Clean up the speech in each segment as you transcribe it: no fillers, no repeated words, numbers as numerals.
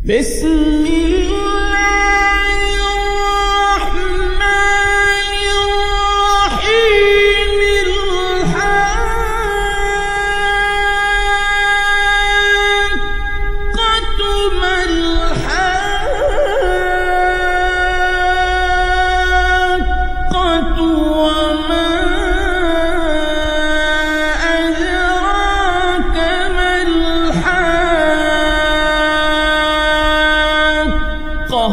بسم الله الرحمن الرحيم الحاقة ما الحاقة وما أدراك ما الحاقة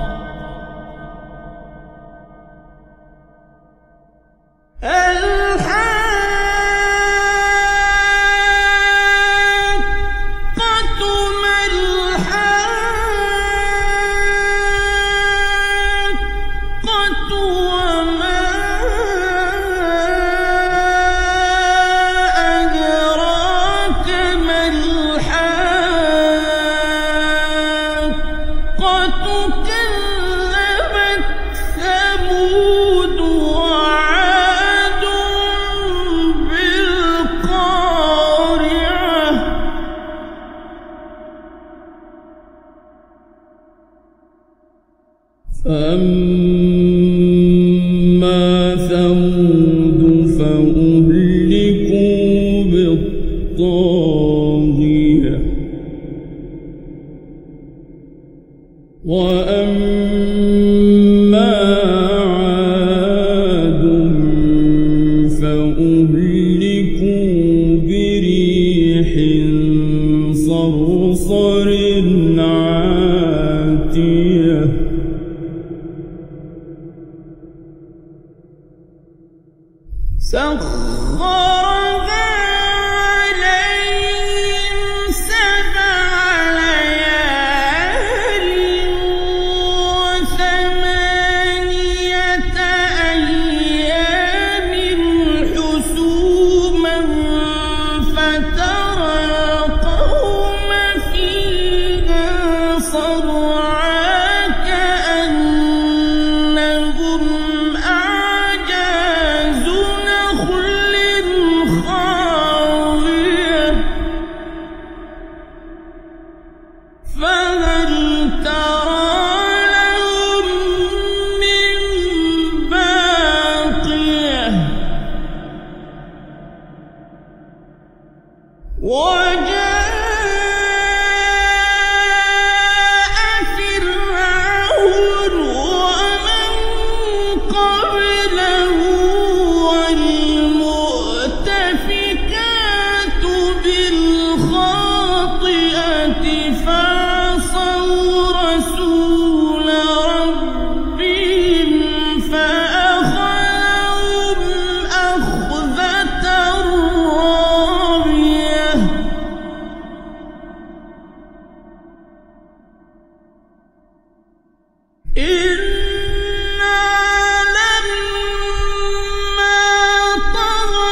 كذبت ثمود وعاد بالقارعة فأما ثمود فأهلكوا بالطاغية وأما عاد فأهلكوا بريح صرصر عاتية سخرها عليهم 7 ليال و8 أيام حسوما فترى القوم فيها صرعى كأنهم أعجاز نخل خاوية فهل ترى لهم من باقية وجاء فرعون ومن قبله والمؤتفكات بالخاطئة فعصوا رسول ربهم فأخذهم أخذة رابية إنا لما طغى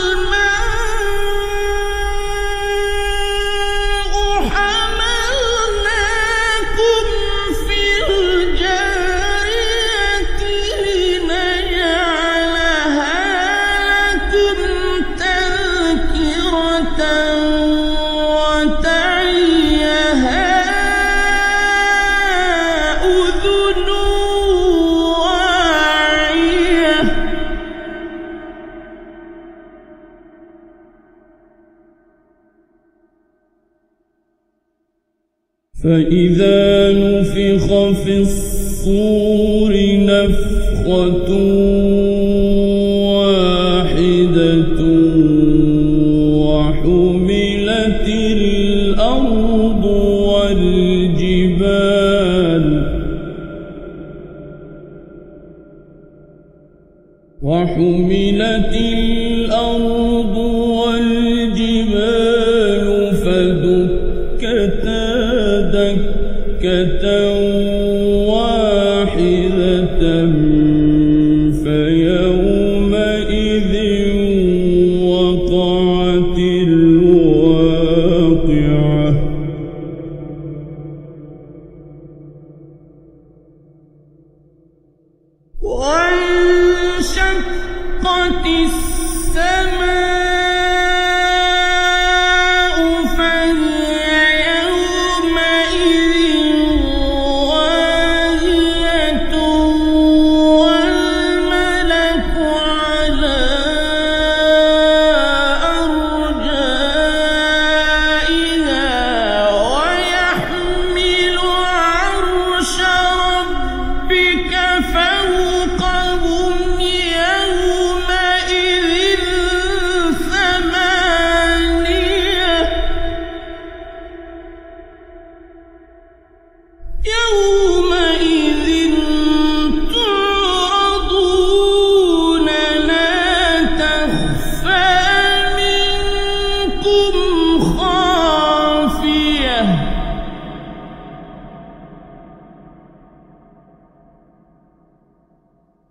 الماء حملناكم في الجارية لنجعلها لكم تذكرة وتعيها أذن واعية فإذا نفخ في الصور نفخة واحدة وحملت الأرض والجبال فدكتا دكة واحدة فيومئذ وقعت الواقعة وانشقت السماء فهي يومئذ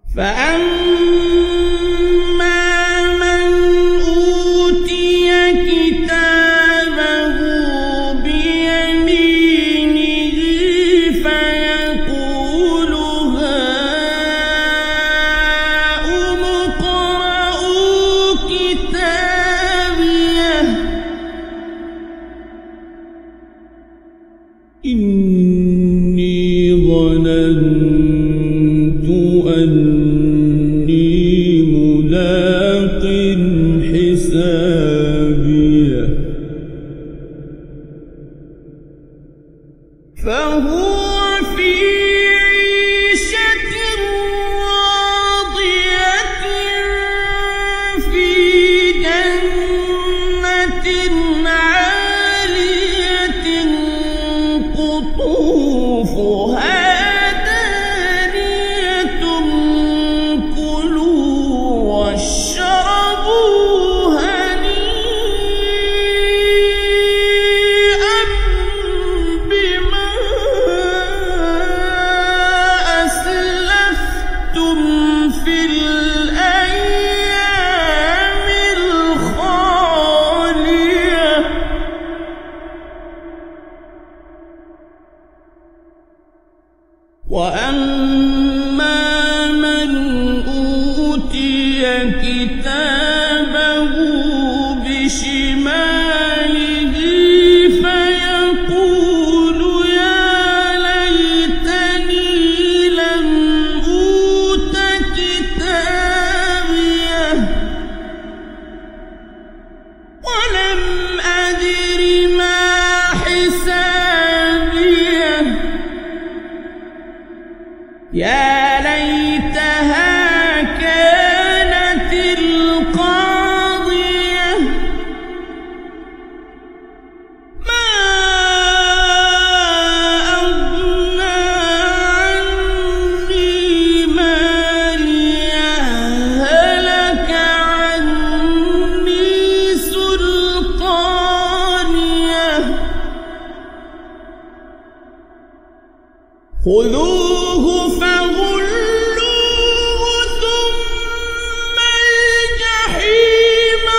فأما من أوتي كتابه بيمينه فيقول هاؤم اقرءوا كتابيه إني ظننت أني ملاق حسابيه فهو في عيشة راضية في جنة عالية قطوفها دانية كلوا واشربوا هنيئا بما أسلفتم في الأيام الخالية وأما من أوتي كتابه بشماله فيقول يا ليتني لم أوت كتابيه ولم أدر ما حسابيه يا ليتها كانت القاضية ما أغنى عني ماليه هلك عني سلطانيه خذوه فغلوه ثم الجحيم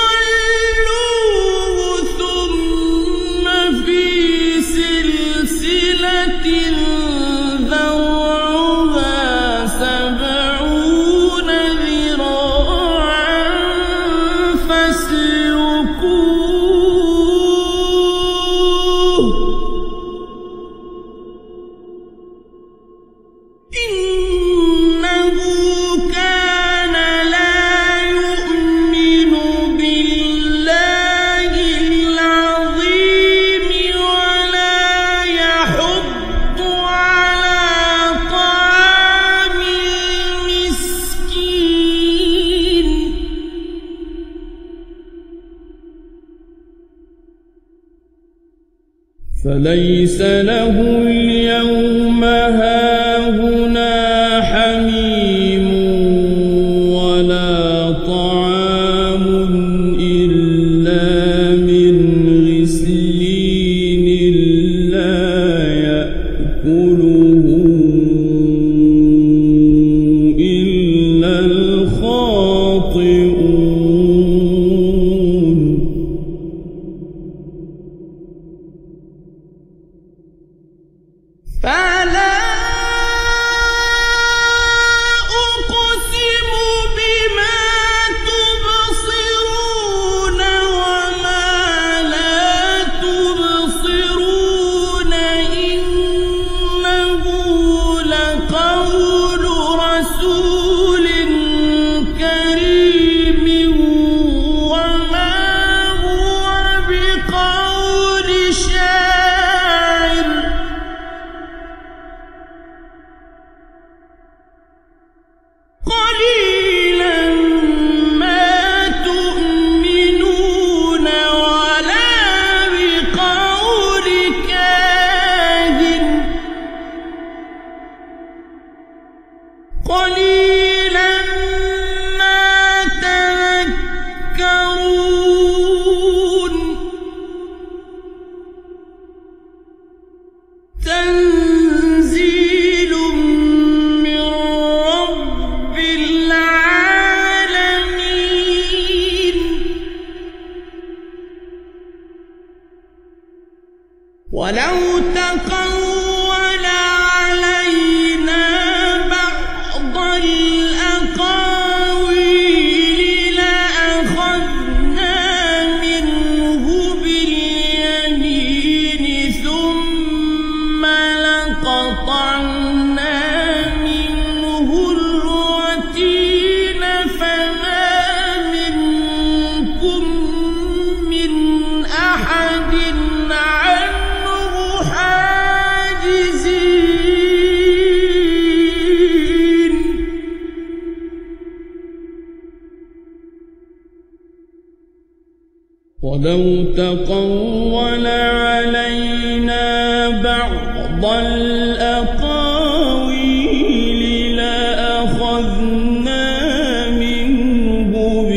صلوه ثم في سلسلة ذرعها 70 ذراعا فاسلكوه إنه كان لا يؤمن بالله العظيم ولا يحض على طعام المسكين فليس له اليوم هاهنا حميم ولا طعام إلا من غسلين لا يأكله إلا الخاطئون فلا أقسم ولو تقول علينا بعض الأقاويل لأخذنا منه باليمين ثم لقطعنا منه الوتين فما منكم من أحد عنه حاجزين ولو تقول علينا بعض الأقاويل لأخذنا منه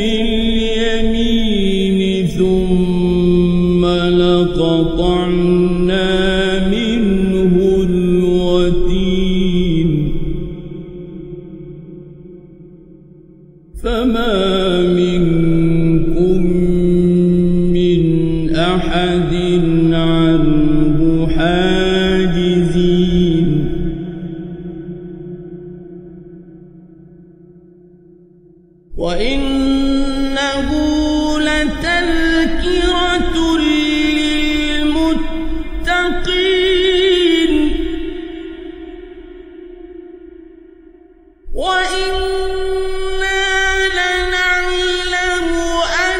باليمين ثم لقطعنا منه الوتين فما منكم من أحد عنه حاجزين وإنه لتذكرة للمتقين وإنا لنعلم أن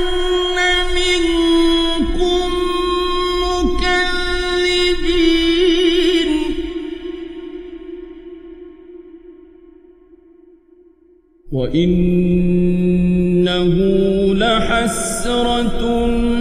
منكم مكذبين وإنه لحسرة